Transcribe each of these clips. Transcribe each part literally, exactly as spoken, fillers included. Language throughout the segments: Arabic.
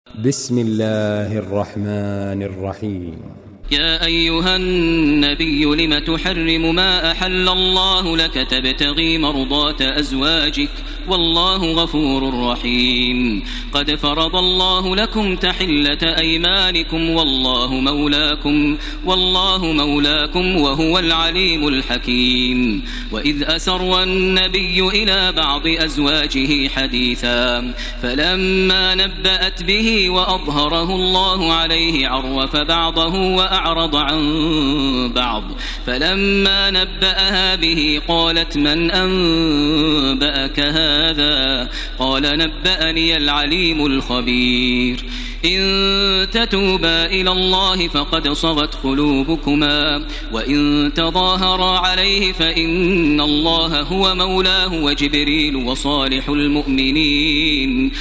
بسم الله الرحمن الرحيم. يا أيها النبي لم تحرم ما أحل الله لك تبتغي مرضات أزواجك والله غفور رحيم. قد فرض الله لكم تحلة أيمانكم والله مولاكم والله مولاكم وهو العليم الحكيم. وإذ أسر النبي إلى بعض أزواجه حديثا فلما نبأت به وأظهره الله عليه عرف بعضه وأعرض عن بعض فلما نبأها به قالت من أنبأك هذا قال نبأني العليم الخبير. إن تتوبا إلى الله فقد صغت قلوبكما وإن تظاهرا عليه فإن الله هو مولاه وجبريل وصالح المؤمنين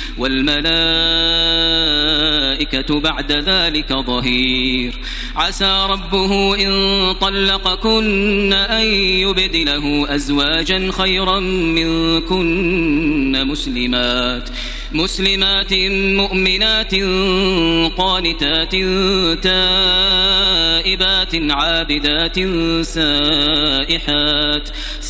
والملائكة بعد ذلك ظهير. عسى ربه إن طلقكن أن يبدله أزواجا خيرا منكن مسلمات مسلمات مؤمنات قانتات تائبات عابدات سائحات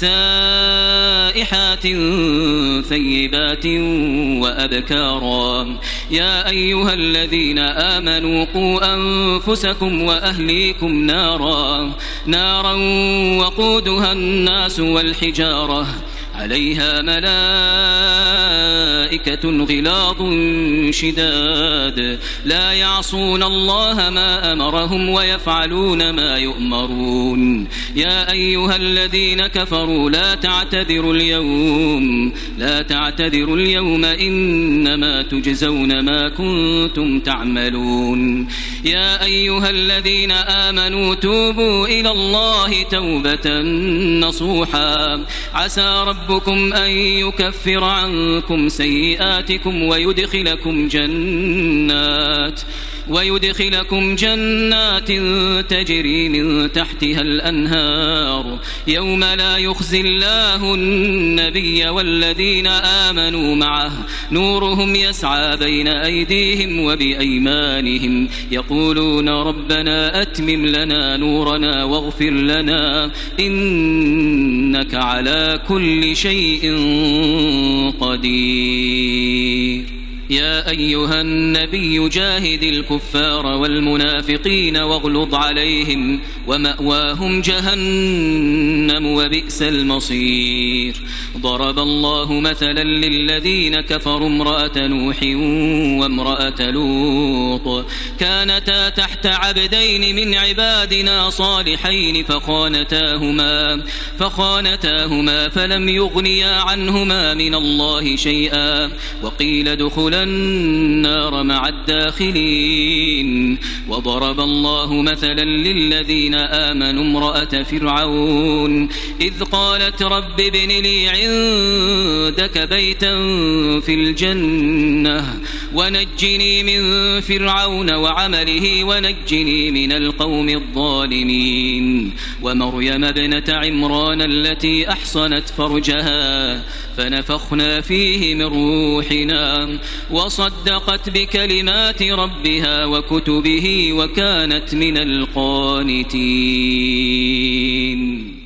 سائحات ثيبات وأبكارا. يا أيها الذين آمنوا قوا أنفسكم وأهليكم نارا نارا وقودها الناس والحجارة عليها ملائكة غلاظ شداد لا يعصون الله ما أمرهم ويفعلون ما يؤمرون. يا أيها الذين كفروا لا تعتذروا اليوم لا تعتذروا اليوم إنما تجزون ما كنتم تعملون. يا أيها الذين آمنوا توبوا إلى الله توبة نصوحا عسى ربكم أن يكفر عنكم سيئاتكم ويدخلكم جنات ويدخلكم جنات تجري من تحتها الأنهار يوم لا يخزي الله النبي والذين آمنوا معه نورهم يسعى بين أيديهم وبأيمانهم يقولون ربنا أتمم لنا نورنا واغفر لنا إنك على كل شيء قدير. يا أيها النبي جاهد الكفار والمنافقين واغلظ عليهم ومأواهم جهنم وبئس المصير. ضرب الله مثلا للذين كفروا امرأة نوح وامرأة لوط كانتا تحت عبدين من عبادنا صالحين فخانتاهما فخانتاهما فلم يغنيا عنهما من الله شيئا وقيل ادخلا النار مع الداخلين. وضرب الله مثلا للذين آمنوا امرأة فرعون إذ قالت رب ابن لي عندك بيتا في الجنة ونجني من فرعون وعمله ونجني من القوم الظالمين. ومريم ابنة عمران التي أحصنت فرجها فنفخنا فيه من روحنا وصدقت بكلمات ربها وكتبه وكانت من القانتين.